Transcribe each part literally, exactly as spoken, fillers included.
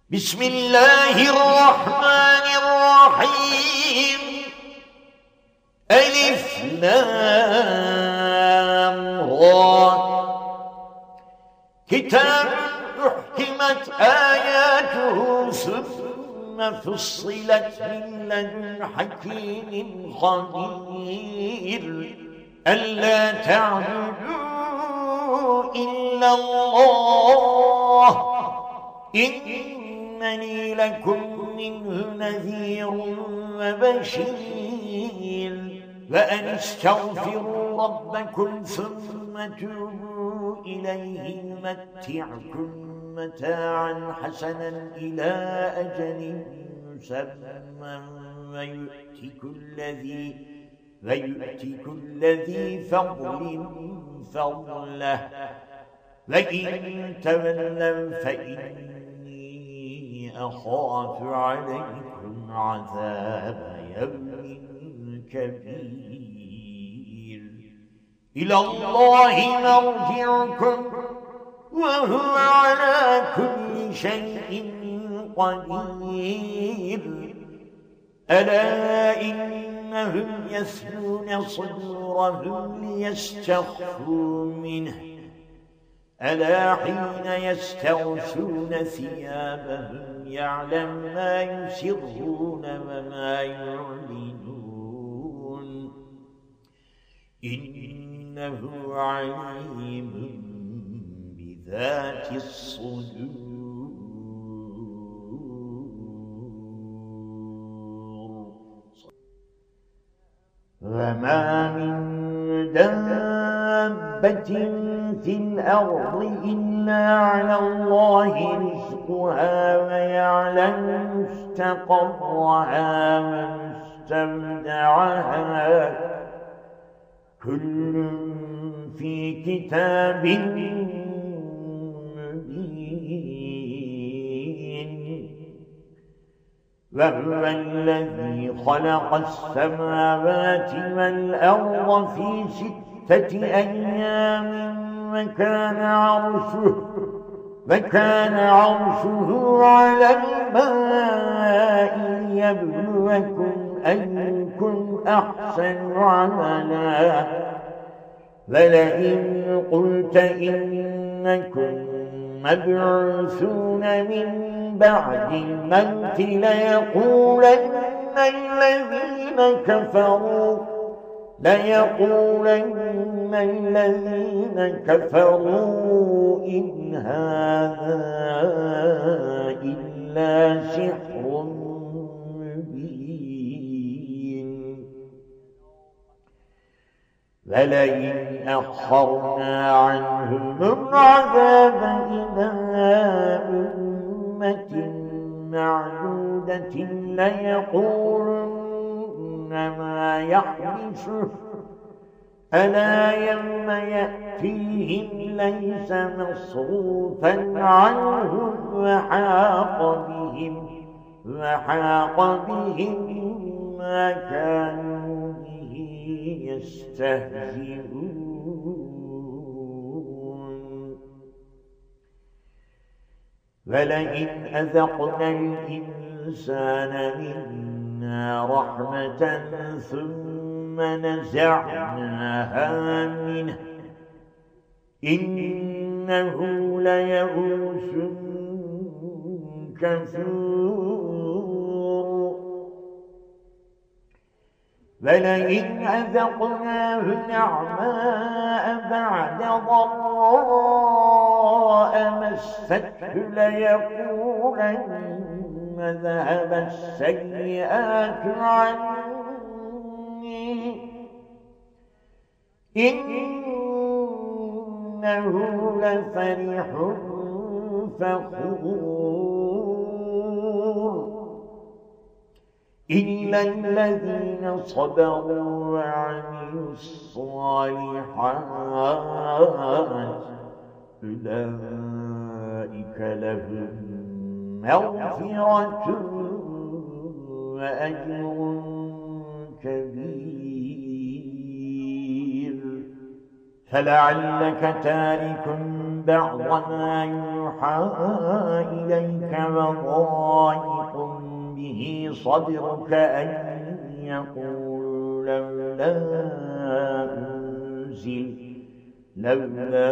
بسم الله الرحمن الرحيم. ألف لام را. كتاب أحكمت آياته ثم فصلت من لدن حكيم خبير ألا تعبدوا إلا الله إنني لكم منه نذير وبشير وأن استغفروا ربكم ثم توبوا إليه يمتعكم متاعا حسنا إلى أجل مسمى ويؤتي كل ذي ويؤتي كل ذي فضل فضله وإن تولوا فإني أخاف عليكم عذاب يوم كبير. إلى الله مرجعكم وهو على كل شيء قدير. ألا إنهم يثنون صدورهم ليستخفوا منه ألا حين يستغشون ثيابهم يعلم ما يسرون وما يعلنون إنه عليم بذات الصدور. وما من دابة في الأرض إلا على الله رزقها ويعلم مستقرها ومستودعها كل في كتاب مبين. وهو الذي خلق السماوات والأرض في ستة أيام وكان عرشه وكان عرشه على الماء ليبلوكم أيكم أحسن عملا. ولئن قلت إنكم مبعوثون من بعد الموت ليقولن الذين كفروا ليقولن الذين كفروا إن هذا إلا سحر مبين. ولئن أخرنا عنهم العذاب إلى أمة معدودة ليقولن ما يحبسه ألا يوم يأتيهم ليس مصروفا عنهم وحاق بهم وحاق بهم ما كانوا به يستهزئون. ولئن أذقنا الإنسان منا رحمة ثم نزعناها منه إنه ليئوس كفور. ولئن أذقناه نعماء بعد ضراء مسته ليقولن ذهب السيئات عني إنه لفرح فخور. إلا الذين صبروا وعملوا الصالحات أولئك لهم مغفرة وأجر كبير. فلعلك تارك بعض ما يوحى إليك وضائق به صدرك أن يقولوا لولا أنزل لولا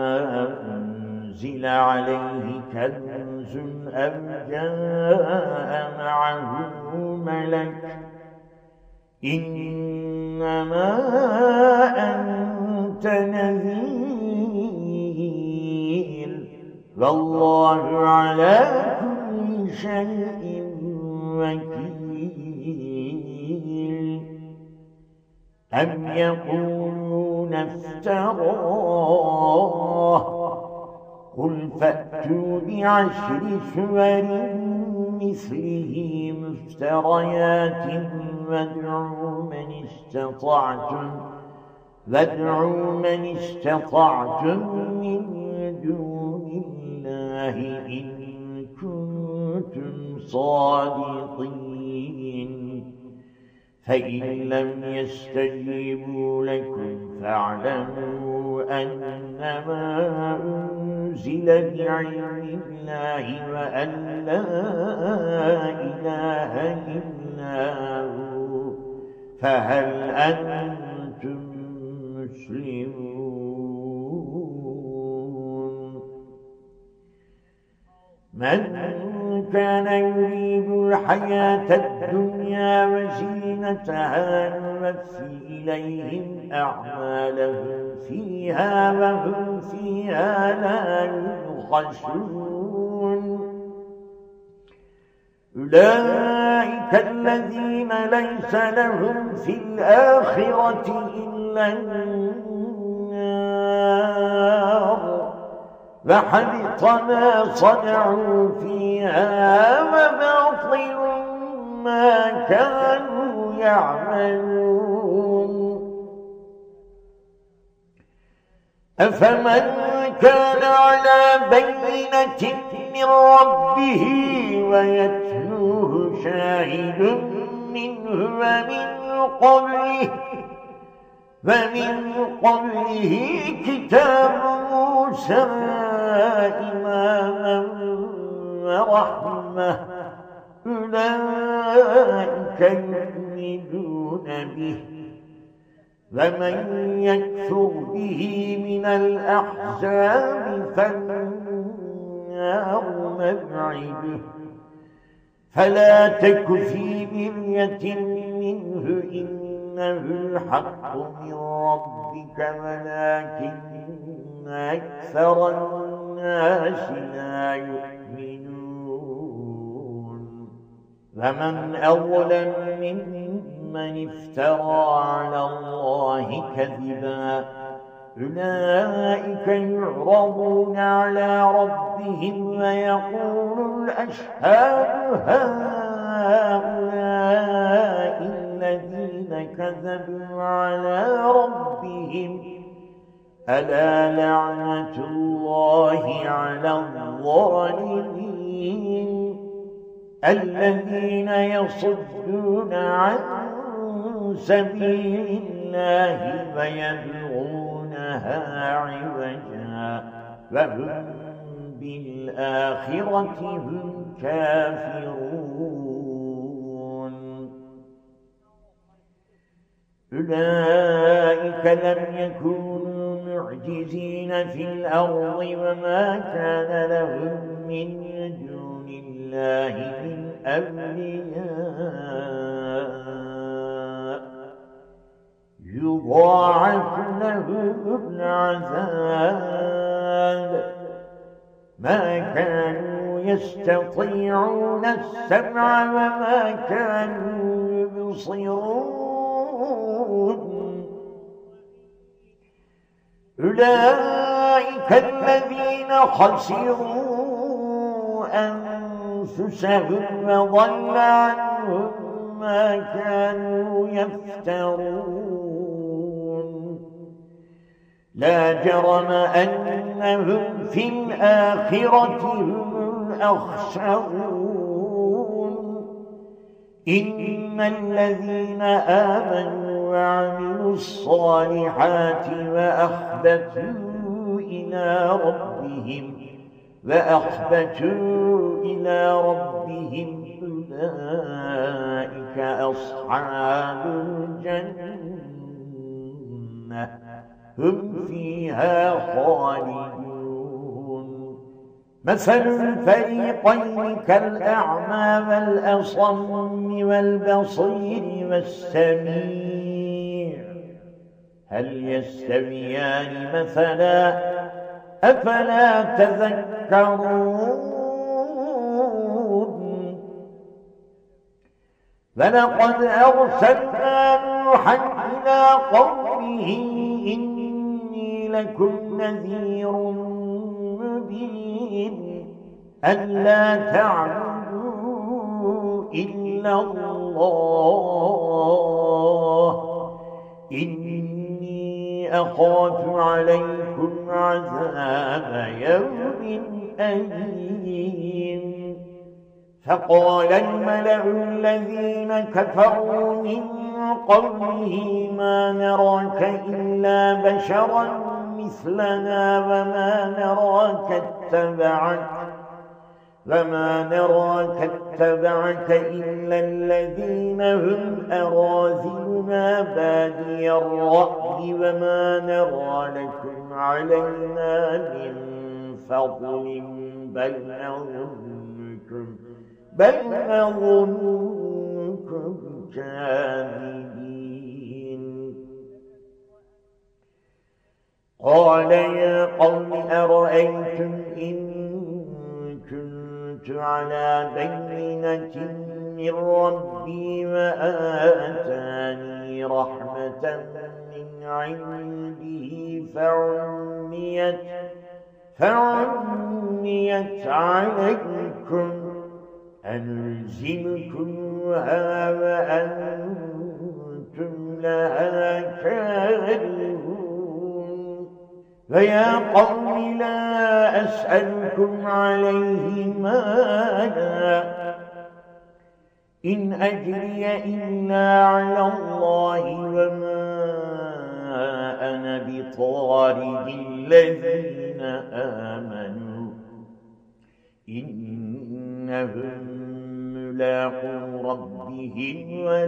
أنزل عليه كنز أو جاء معه ملك إنما أنت نذير والله على كل شيء وكيل أم يقولون افتراه قل فأتوا بعشر سور مثله مفتريات وادعوا من استطعتم وادعوا من استطعتم من دون الله إن كنتم صادقين فإن لم يستجيبوا لكم فاعلموا أنما أنزل بعلم الله وأن لا إله إلا هو فهل أنتم مسلمون من كان يريد الحياة الدنيا وزينتها نوفي إليهم أعمالهم فيها وهم فيها لا يبخسون أولئك الذين ليس لهم في الآخرة إلا النار وحبط ما صنعوا فيها وباطل ما كانوا يعملون أفمن كان على بينة من ربه ويتلوه شاهد منه ومن قبله ومن قبله كتاب موسى إماما ورحمة أولئك يؤمنون به ومن يكفر به من الأحزاب فالنار مبعده فلا تك في مرية منه إنه الحق من ربك ولكن أكثر الناس لا يؤمنون ومن أظلم ممن افترى على الله كذبا أولئك يعرضون على ربهم ويقول الأشهاد هؤلاء الذين كذبوا على ربهم ألا لعنة الله على الظالمين الذين يصدون عن سبيل الله ويبغونها عوجا وهم بالآخرة هم كافرون أولئك لم يكونوا معجزين في الأرض وما كان لهم من دون الله من أولياء يضاعف لهم العذاب ما كانوا يستطيعون السمع وما كانوا يبصرون أولئك الذين خسروا أنفسهم وضل عنهم ما كانوا يفترون لا جرم أنهم في الآخرة هم الأخسرون إن الذين آمنوا وعملوا الصالحات وأخبتوا إلى ربهم ربهم وأخبتوا إلى ربهم أولئك أصحاب الجنة هم فيها خالدون مثل الفريقين كالأعمى والأصم والبصير والسميع هل يستويان مثلا أفلا تذكرون فلقد أرسلنا نوحا إلى قومه إني لكم نذير مبين ألا تعبدوا إلا الله إني أخاف عليكم عذاب يوم أليم فقال الملأ الذين كفروا من قومه ما نراك إلا بشرا مثلنا وما نراك اتبعك وما نراك اتبعك إلا الذين هم أراذلنا بادي الرأي وما نرى لكم علينا من فضل بل نظنكم بل نظنكم كاذبين قال يا قوم أرأيتم إن كنت على بينة من ربي وآتاني رحمة من عنده فعميت فعميت عليكم أنزلكمها وأنتم لها كارهون فيا قوم لا أسألكم عليه مالا إن أجري إلا على الله وما أنا بطارد الذين آمنوا إنهم ملاقو ربهم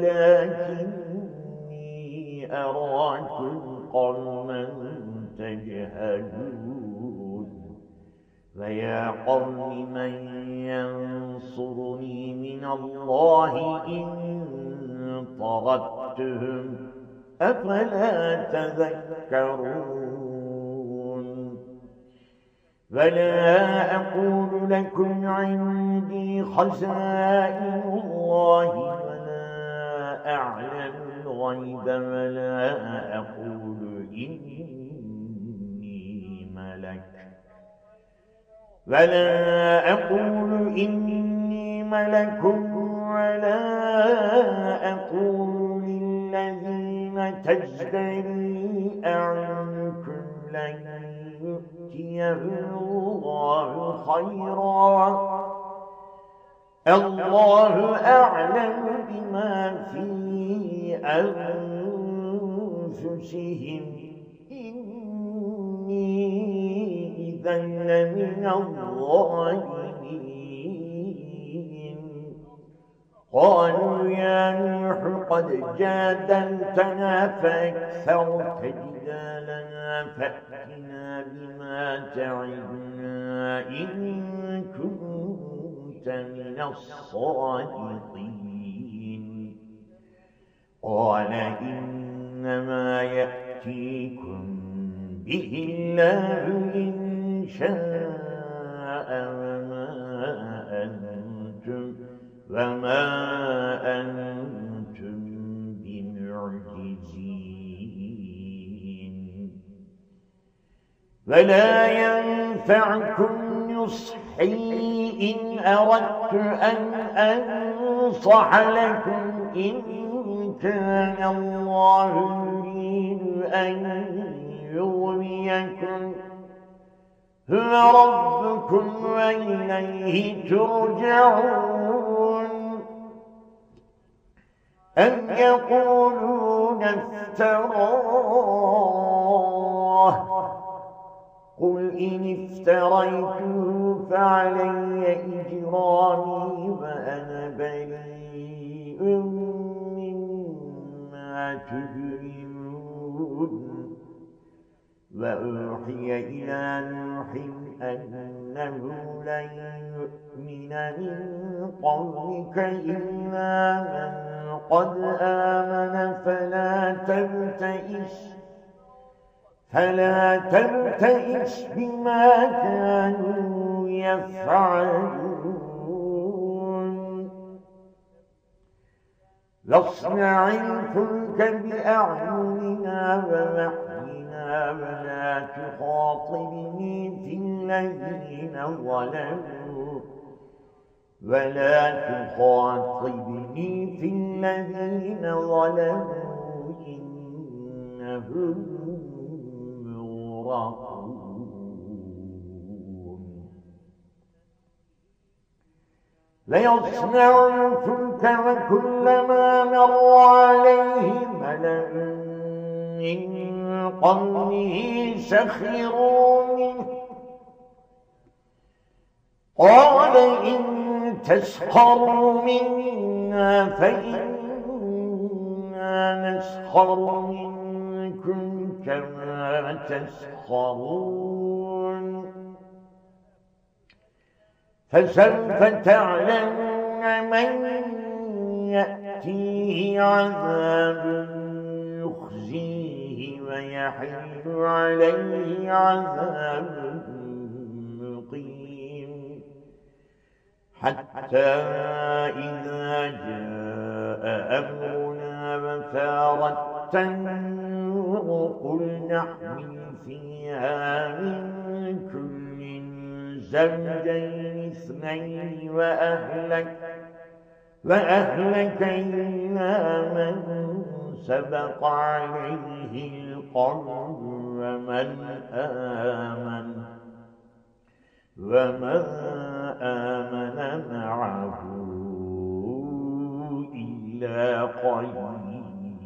ولكني أراكم قوما تجهلون فيا قوم من ينصرني من الله إن طردتهم أفلا تذكرون ولا أقول لكم عندي خزائن الله ولا أعلم الغيب ولا أقول إني ملك ولا أقول إني ملك ولا أقول للذين تزدري أعينكم لن يؤتيهم الله خيرا الله أعلم بما في أنفسهم إني إذا لمن الظالمين قالوا يا نوح قد جادلتنا فأكثرت جدالنا فأتنا بما تعدنا إن كنت من الصادقين قال إنما يأتيكم به الله إن شاء وما أنتم وما أنتم بمعجزين ولا ينفعكم نصحي إن أردت أن أنصح لكم إن كان الله يريد أن يغويكم هو ربكم وإليه ترجعون أم يقولون افتراه قل إن افتريته فعلي إجرامي وأنا بريء مما تجرمون. وأوحي إلى نوح أنه لن يؤمن من قومك إلا من قد آمن فلا تبتئس فلا تبتئس بما كانوا يفعلون. واصنع الفلك بأعيننا ووحينا ولا تخاطبني في الذين ظلموا ولا تخاطبني في الذين ظلموا إنهم مغرقون. ويصنع الفلك وكلما مر عليه ملأ من قومه سخروا منه قال إن تسخروا منا فإنا نسخر منكم كما تسخرون. فسوف تعلمون من يأتيه عذاب يخزيه ويحل عليه عذاب مقيم. حتى إذا جاء أمرنا وفارت النور قل نحمل فيها من كل زوجين اثنين وأهلك وأهلك إلا من سبق عليه القول ومن آمن وما آمن معه إلا قليل.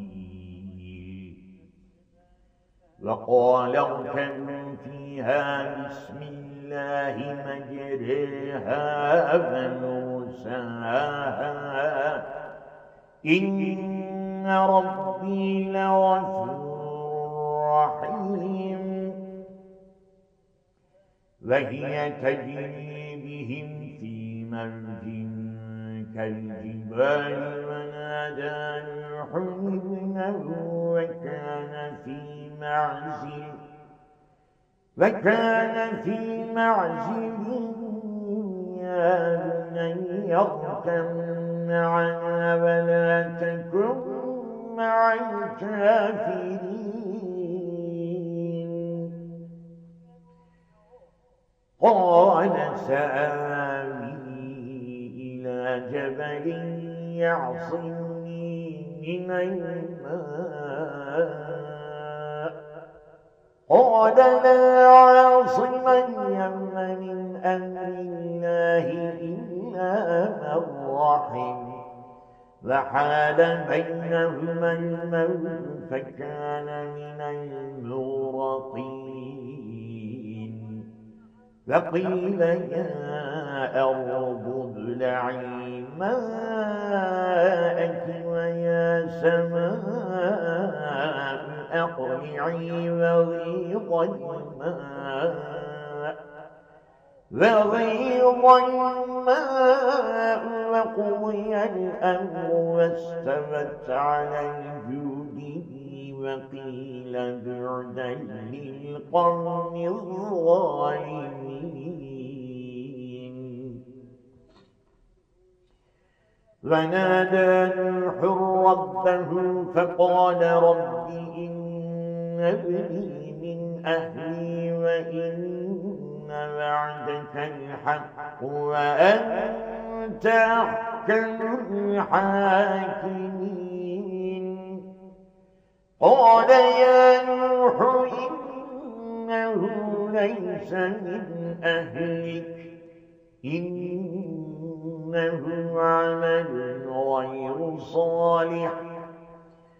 وقال اركبوا فيها بسم الله مجريها ومرساها إن ربي لغفور رحيم. وهي تجري بهم في موج كالجبال ونادى نوح ابنه وكان في معزل وكان في معزل يا بني اركب معنا ولا تكن مع الكافرين. قال سآوي إلى جبل يعصمني من الماء قال لا عاصم اليوم من أمر الله إلا من رحم. وحال بينهما الموج فكان من المغرقين. وقيل يا أرض ابلعي ماءك ويا سماء أقلعي وغيض الماء وغيض الماء وقضي الأمر واستوت على الجود وقيل بعدا للقوم الظالمين. ونادى نوح ربه فقال رب إن ابني من أهلي وإن وعدك الحق وأنت أحكم الحاكمين. قال يا نوح إنه ليس من أهلك إنه عمل غير صالح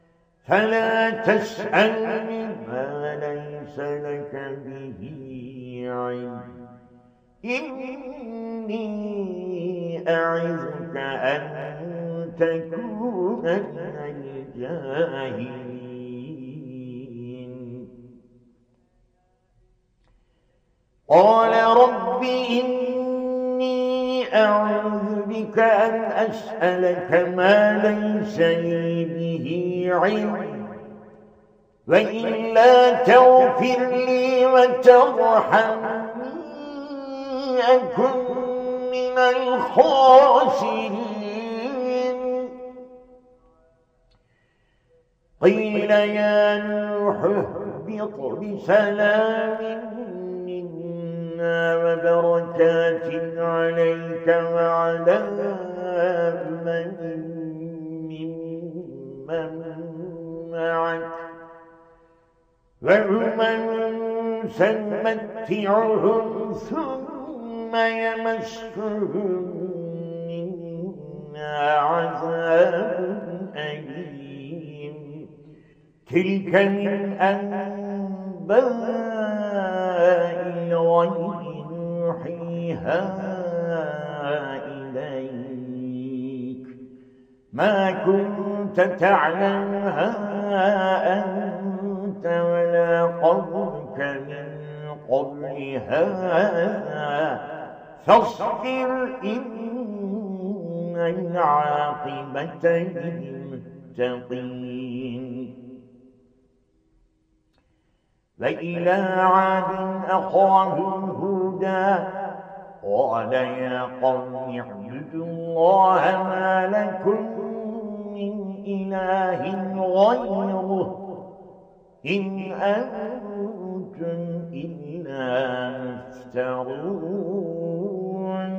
فلا تسألني ما ليس لك به علم إني أعظك أن تكون من الجاهلين قال رب إني أعوذ بك أن أسألك ما ليس لي به علم وإلا تغفر لي وترحمني أكن من الخاسرين قيل يا نوح اهبط بسلام منا وبركات عليك وعلى من ممن معك وأمم سنمتعهم ثم يمسهم منا عذاب أليم تلك من أنباء الغيب نوحيها إليك ما كنت تعلمها أنت ولا قومك من قبل هذا فاصبر إن العاقبة للمتقين وإلى عاد أخاهم هودا قال يا قوم اعبدوا الله ما لكم من إله غيره إن أنتم إلا مفترون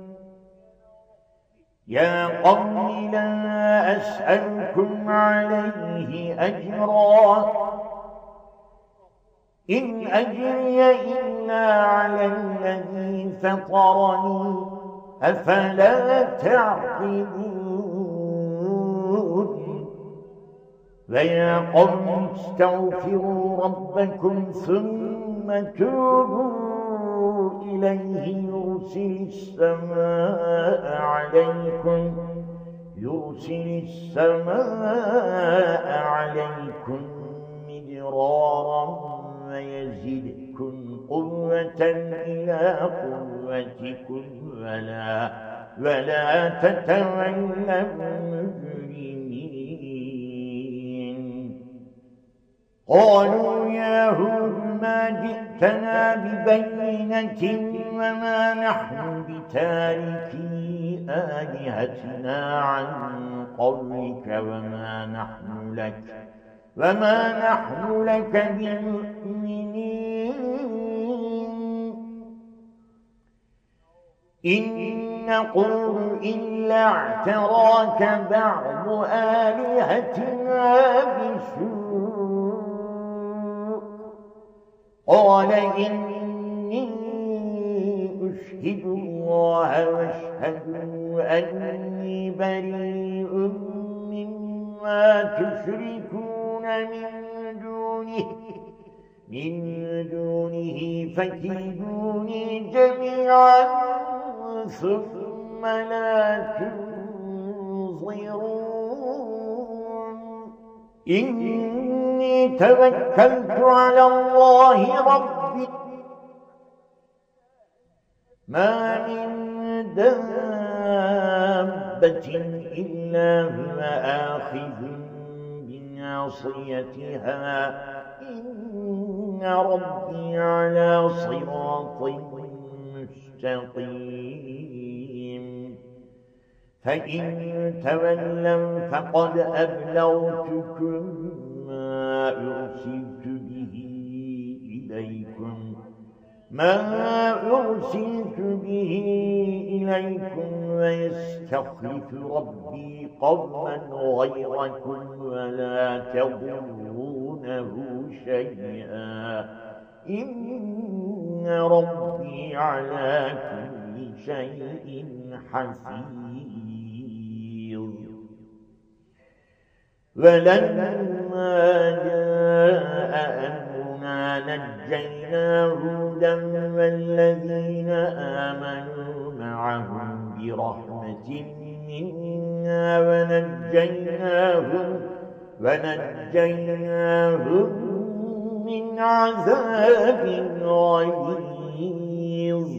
يا قوم لا أسألكم عليه أجرا إن أجري إلا على الذي فطرني أفلا تعقلون ويا قوم استغفروا ربكم ثم توبوا إليه يرسل السماء عليكم يرسل السماء عليكم مدرارا ويزدكم قوة إلى قوتكم ولا ولا تتولوا مجرمين قالوا يا هود ما جئتنا ببينة وما نحن بتاركي آلهتنا عن قولك وما نحن لك وما نحن لك بمؤمنين إن نقول إلا اعتراك بعض آلهتنا بسوء قال إني أشهد الله واشهدوا أني بريء مما تشركون من دونه من دونه فكيدوني جميعا ثم لا تنظرون إني توكلت على الله ربي ما من دابة إلا هو آخذ بناصيتها إن ربي على صراط مستقيم فإن تولوا فقد أبلغتكم ما أرسلت به إليكم ما أرسلت به إليكم ويستخلف ربي قوما غيركم ولا تضرونه شيئا إن ربي على كل شيء حفيظ ولما جاء أمرنا إنا نجينا هودا والذين آمنوا معه برحمة منا ونجيناهم ونجيناهم من عذاب غليظ.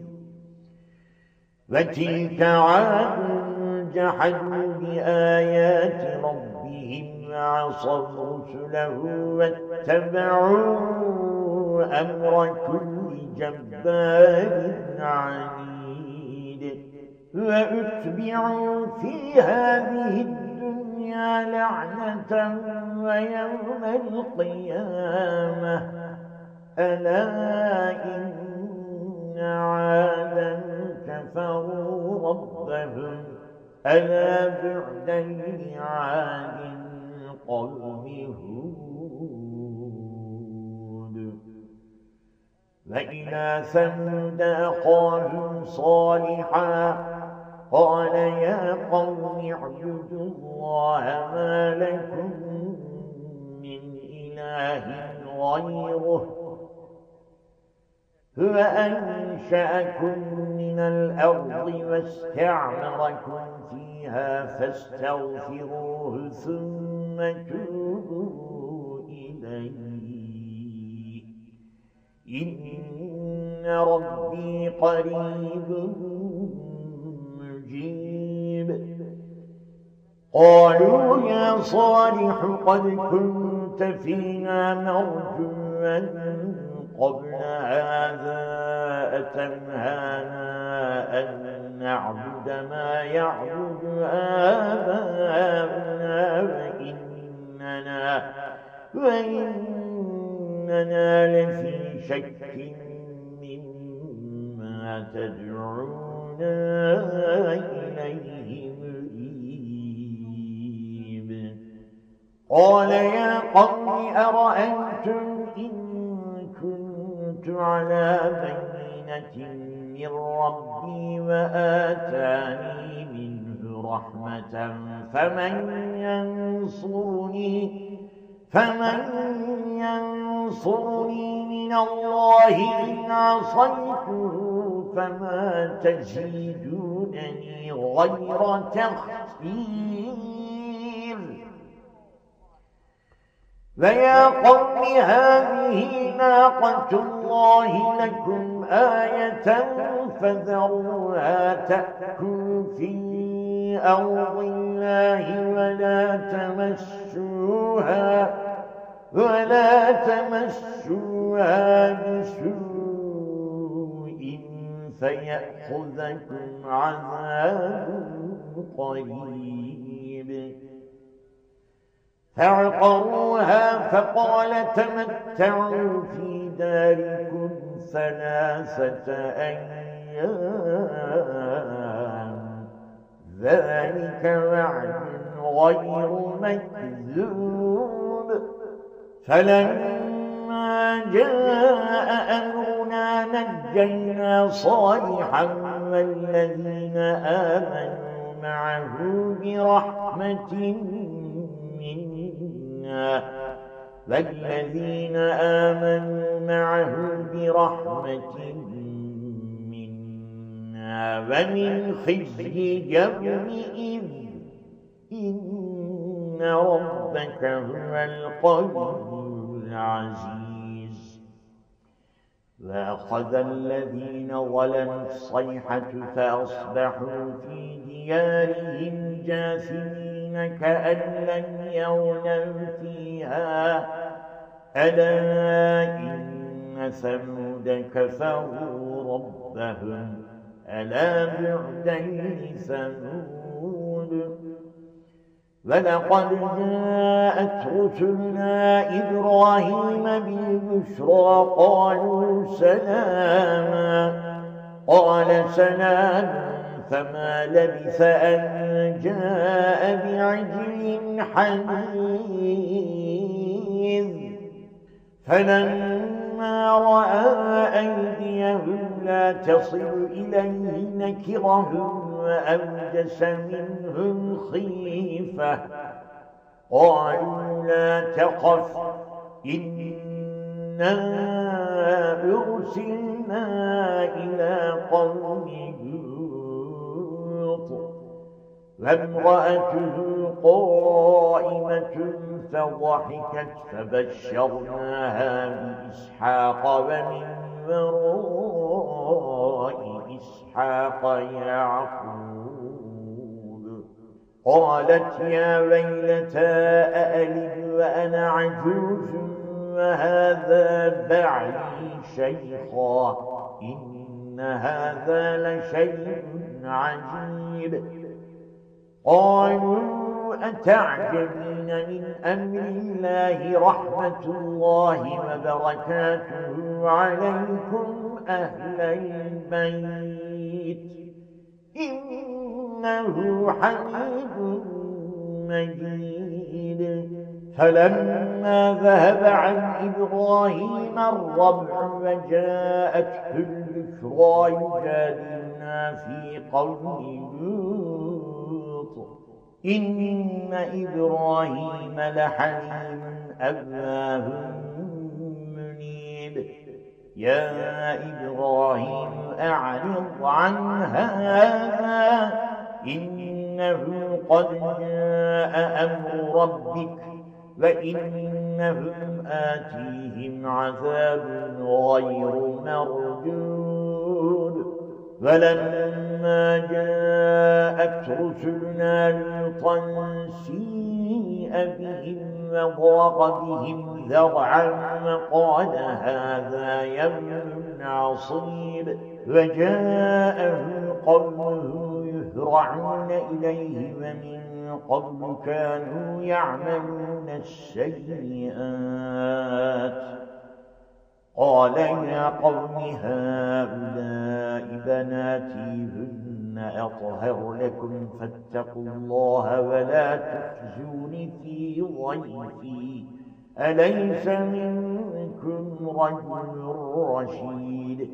وتلك عاد جحدوا بآيات ربهم وعصوا رسله واتبعوا أمر كل جبار عنيد. وأتبعوا في هذه الدنيا لعنة ويوم القيامة ألا إن عادا كفروا ربهم ألا بعدا لعاد قوم هود. وإلى ثمود أخاهم صالحا قال يا قوم اعبدوا الله ما لكم من إله غيره هو أنشأكم من الأرض واستعمركم فيها فاستغفروه ثم توبوا إليه إن ربي قريب مجيب. قالوا يا صالح قد كنت فينا مرجوا قبل هذا أتنهانا أن نعبد ما يعبد آباؤنا وإننا, وإننا لفي شك مما تدعونا إليه مريب. قال يا قوم أرأيتم إن كنت على بينة من ربي وآتاني منه رحمة فمن ينصرني فمن ينصرني من الله إن عصيته فما تزيدونني غير تخسير. ويا قوم هذه ناقة الله لكم آية فذروها تأكل في أرض الله ولا تمسوها ولا تمسوها بسوء فيأخذكم عذاب قريب. فعقروها فقال تمتعوا في داركم ثلاثة أيام ذلك وعد غير مكذوب. فلما جاء أمرنا نجينا صالحا والذين آمنوا معه برحمة منا والذين آمنوا معه برحمة منا ومن خزي يومئذ إن ربك هو القوي العزيز. وأخذ الذين ظلموا الصيحة فأصبحوا في ديارهم جاثمين كأن لم يغنوا فيها ألا إن ثمود كفروا ربهم ألا بعدا لثمود. ولقد جاءت رسلنا إبراهيم بالبشرى قالوا سلاما قال سلام فما لبث أن جاء بعجل حنيذ. فلما رأى أيديهم لا تصل إليه نكرهم وأوجس منهم خيفة قالوا لا تخف إنا إنا أرسلنا إلى قوم لوط وامرأته قائمة فضحكت فبشرناها بإسحاق ومن وراء إسحاق يعقوب قالت يا ويلتى أألد وأنا عجوز وهذا بعلي شيخا إن هذا لشيء عجيب قالوا أتعجبين من أمر الله رحمة الله وبركاته عليكم أهل البيت إنه حميد مجيد فلما ذهب عن إبراهيم الربع وجاءته البشرى يجادلنا في قوم لوط إن إبراهيم لحليم أواه منيب يا إبراهيم أعرض عن هذا إنه قد جاء أمر ربك وإنهم آتيهم عذاب غير مردود فلما جاءت رسلنا لوطا سيء بهم وضاق بهم ذرعا وقال هذا يوم عصيب وجاءه قومه يهرعون إليه ومن قبل كانوا يعملون السيئات قال يا قوم هؤلاء بناتي هن أطهر لكم فاتقوا الله ولا تخزون في ضيفي أليس منكم رجل رشيد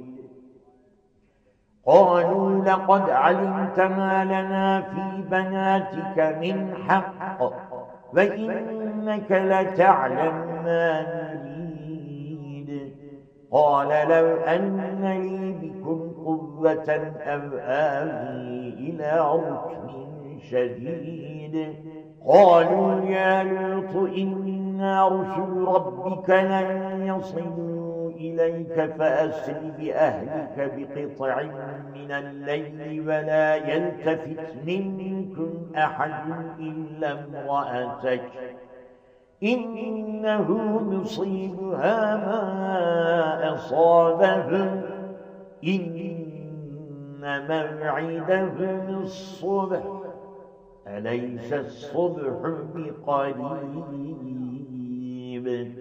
قالوا لقد علمت ما لنا في بناتك من حق وإنك لتعلم ما نريد قال لو أن لي بكم قوة أو آوي إلى ركن شديد قالوا يا لوط إنا رسل ربك لن يصلوا إليك فأسر بأهلك بقطع من الليل ولا يلتفت منكم أحد إلا امرأتك إنه مصيبها ما أصابهم إن موعدهم الصبح أليس الصبح بقريب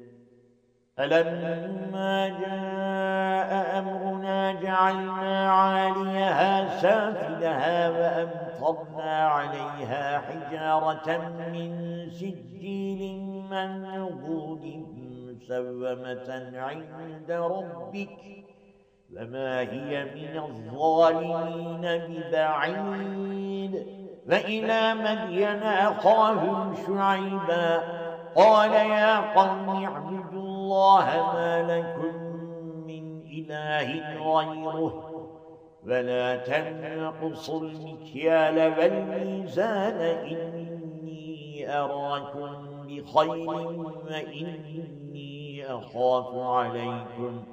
فلما جاء أمرنا جعلنا عاليها سافلها وأمطرنا عليها حجارة من سجيل منضود مسومة عند ربك وما هي من الظالمين ببعيد وإلى مدين أخاهم شعيبا قال يا قوم اعبدوا الله ما لكم من إله غيره ولا تنقصوا المكيال والميزان إني أراكم بخير وإني أخاف عليكم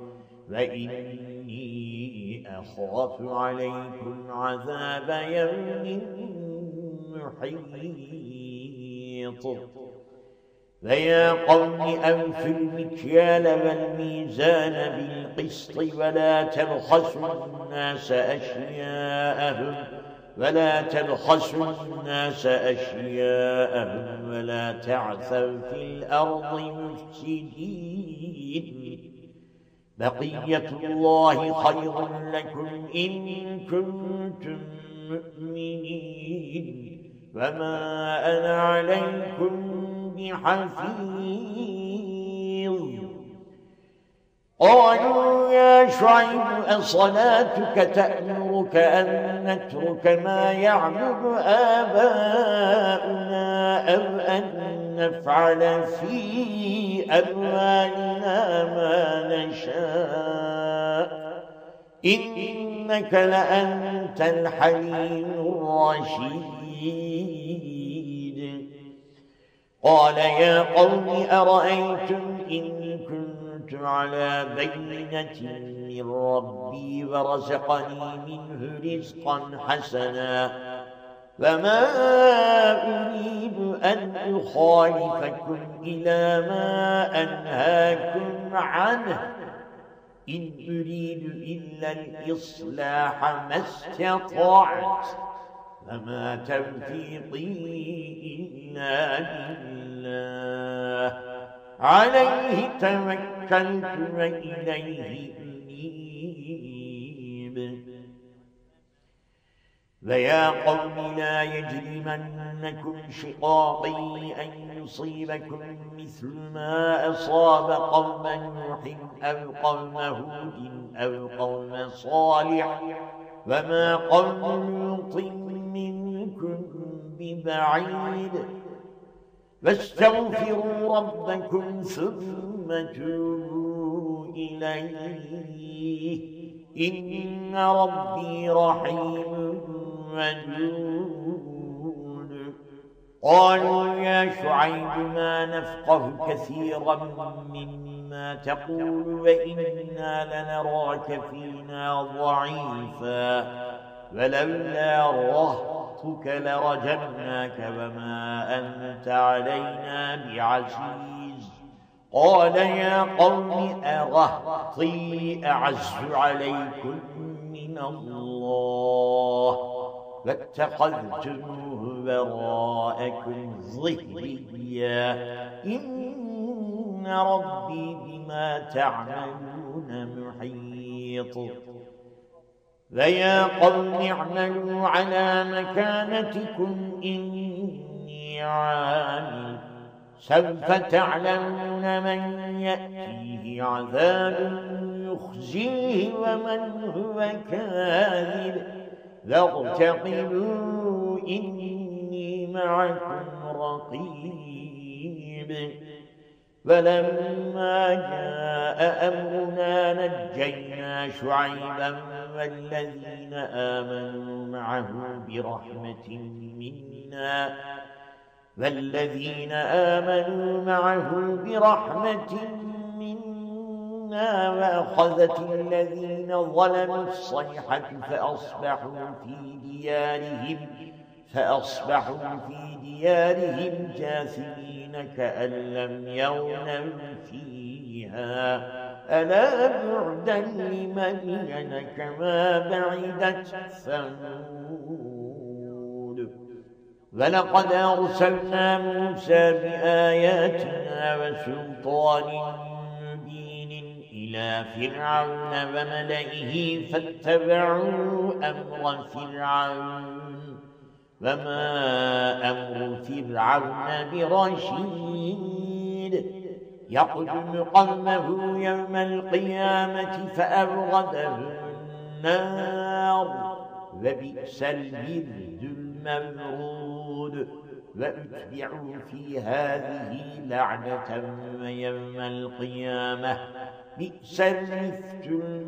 وإني أخاف عليكم عذاب يوم محيط فيا قوم أوفوا المكيال والميزان بالقسط ولا تبخسوا الناس أشياءهم ولا تبخسوا الناس أشياءهم ولا تعثوا في الأرض مفسدين بقية الله خير لكم إن كنتم مؤمنين وما أنا عليكم بحفيظ قالوا يا شعيب أصلاتك تأمرك يأمرك أن نترك ما يعبد آباؤنا أو أن نفعل في أموالنا ما نشاء إنك لأنت الحليم الرشيد. قال يا قوم أرأيتم إن كنت على بينة من ربي ورزقني منه رزقا حسنا فما أريد أن أخالفكم إلى ما أنهاكم عنه إن أريد إلا الإصلاح ما استطعت فما توفيقي إلا بالله عليه توكلت وإليه أنيب. فيا قوم لا يجرمنكم شقاقي أن يصيبكم مثل ما أصاب قوم نوح أو قوم هود أو قوم صالح وما قوم لوط منكم ببعيد فاستغفروا ربكم ثم توبوا إليه إن ربي رحيم ودود. قالوا يا شعيب ما نفقه كثيرا مما تقول وإنا لنراك فينا ضعيفا ولولا رهطك لرجمناك وما أنت علينا بعزيز. قال يا قوم أرهطي أعز عليكم من الله فاتخذتموه وراءكم ظهريا إن ربي بما تعملون محيط. فيا قوم اعملوا على مكانتكم إني عامل سوف تعلمون من يأتيه عذاب يخزيه ومن هو كاذب فارتقبوا إني معكم رقيب. فلما جاء أمرنا نجينا شعيبا والذين آمنوا معه برحمة منا والذين آمنوا معه برحمة منا وأخذت الذين ظلموا الصيحة فأصبحوا في ديارهم فأصبحوا في ديارهم جاثمين كأن لم يغنوا فيها ألا بعدا لمدين كما بعدت ثمود. ولقد أرسلنا موسى بآياتنا وسلطان مبين إلى فرعون وملئه فاتبعوا أمر فرعون وما أمر فرعون برشيد يقدم قومه يوم القيامة فأبغده النار وبئس الورد المورود. وأتبعوا في هذه لعنة ويوم القيامة بئس الرفد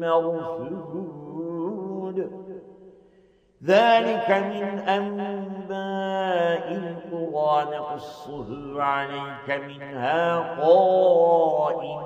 المرفود. ذلك من أنباء القرى نقصه عليك منها قائم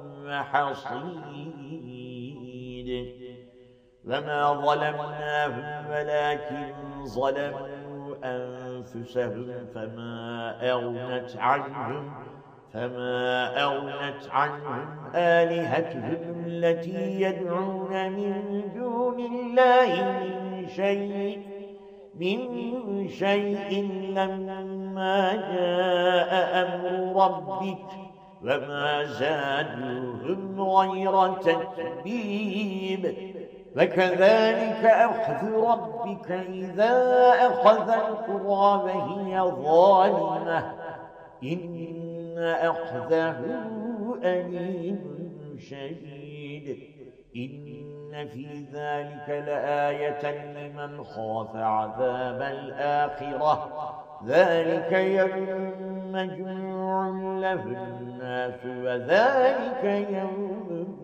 وحصيد. وما ظلمناهم ولكن ظلموا أنفسهم فما أغنت عنهم فما أغنت عنهم آلهتهم التي يدعون من دون الله من شيء من شيء لما جاء أمر ربك وما زادوهم غير تتبيب. وكذلك أخذ ربك إذا أخذ القرى وهي ظالمة إن أخذه أليم شديد. إن إن في ذلك لآية لمن خاف عذاب الآخرة ذلك يوم مجموع له الناس وذلك يوم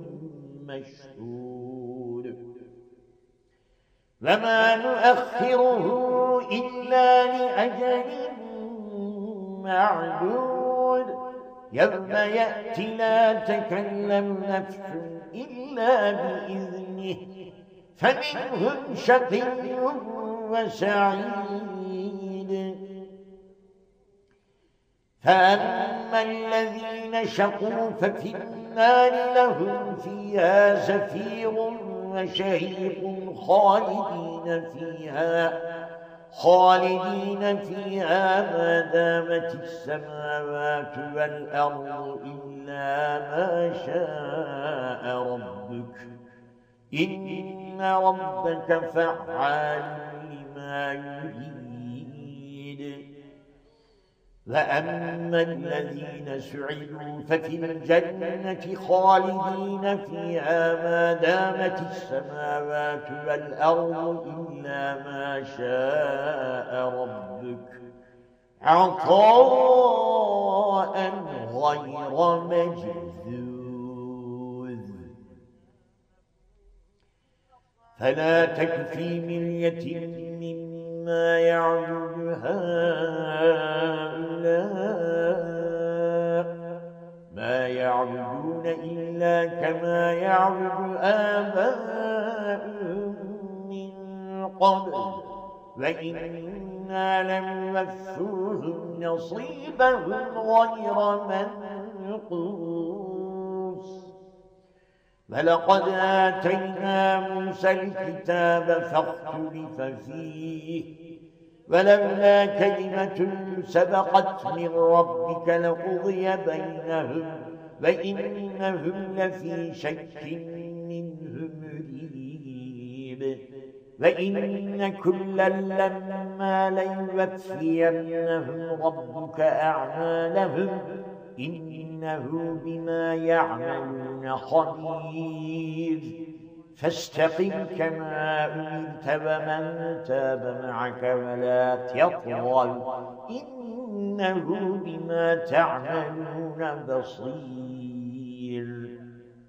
مشهود وما نؤخره إلا لأجل معدود يوم يأتي لا تكلم نفس إلا بإذنه فمنهم شقي وسعيد فأما الذين شقوا ففي النار لهم فيها زفير وشهيق خالدين فيها خالدين فيها ما دامت السماوات والأرض إلا ما شاء ربك إن ربك فعال لما يريد وأما الذين سعدوا ففي الجنة خالدين فيها ما دامت السماوات والأرض إلا ما شاء ربك عطاء غير مجذوذ فلا تك في مرية مما يعبد هؤلاء ما يعبدون إلا كما يعبد آباؤهم من قبل وإنا لنوفوهم نصيبهم غير منقوص ولقد آتينا موسى الكتاب فاختلف فيه ولولا كلمة سبقت من ربك لقضي بينهم وإنهم لفي شك منه مريب وإن كلا لما ليوفينهم ربك أعمالهم إنه بما يعملون خبير فاستقم كما أمرت ومن تاب معك ولا تطغوا إنه بما تعملون بصير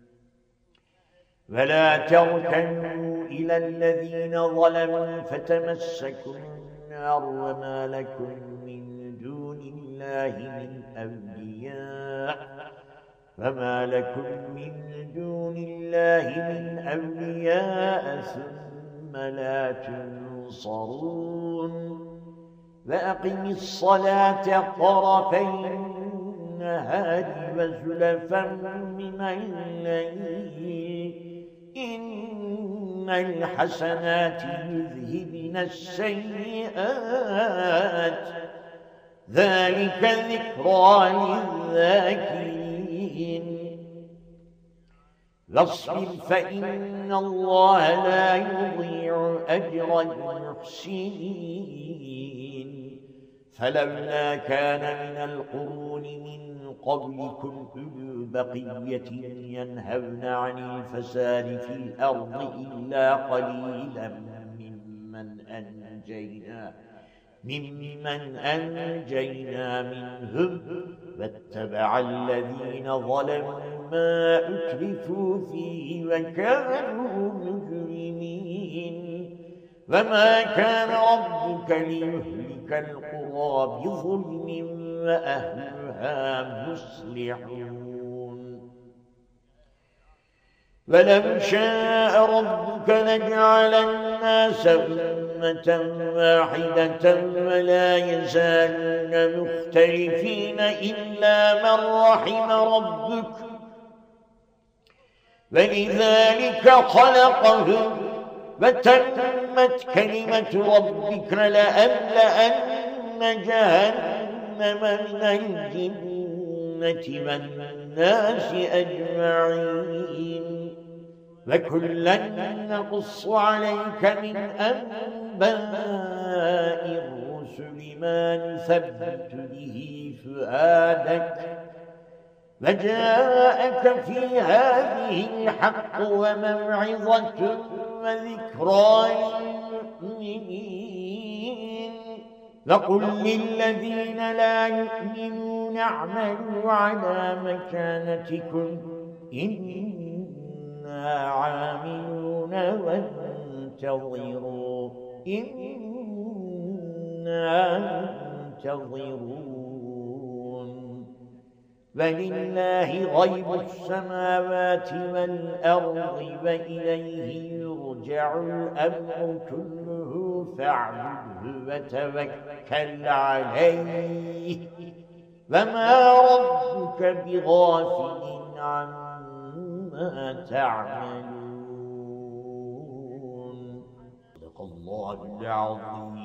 ولا تركنوا إلى الذين ظلموا فتمسكوا النار وما لكم من دون الله من أولياء فما لكم من دون الله من أولياء ثم لا تنصرون وأقم الصلاة طرفي النهار وزلفا من الليل إن الحسنات يذهبن السيئات ذلك ذكرى للذاكرين واصبر فإن الله لا يضيع أجر المحسنين فلولا كان من القرون من قبلكم أولو بقية ينهون عن الفساد في الأرض إلا قليلا ممن أنجينا ممن أنجينا منهم واتبع الذين ظلموا ما أترفوا فيه وكانوا مجرمين وما كان ربك ليهلك القرى بظلم وأهلها مصلحون ولو شاء ربك لجعل الناس أمة واحدة ولا يزالون مختلفين إلا من رحم ربك ولذلك خلقهم وتمت كلمة ربك لأملأن جهنم من الجنة والناس أجمعين وكلا نقص عليك من أنباء الرسل ما نثبت به فؤادك فجاءك في هذه الحق وموعظة وذكرى للمؤمنين فقل للذين لا يؤمنون اعملوا على مكانتكم إنا عاملون وانتظروا إنا منتظرون ولله غيب السماوات والأرض وإليه يرجع الأمر كله فاعبده وتوكل عليه وما ربك بغافل عما تعملون صدق الله العظيم.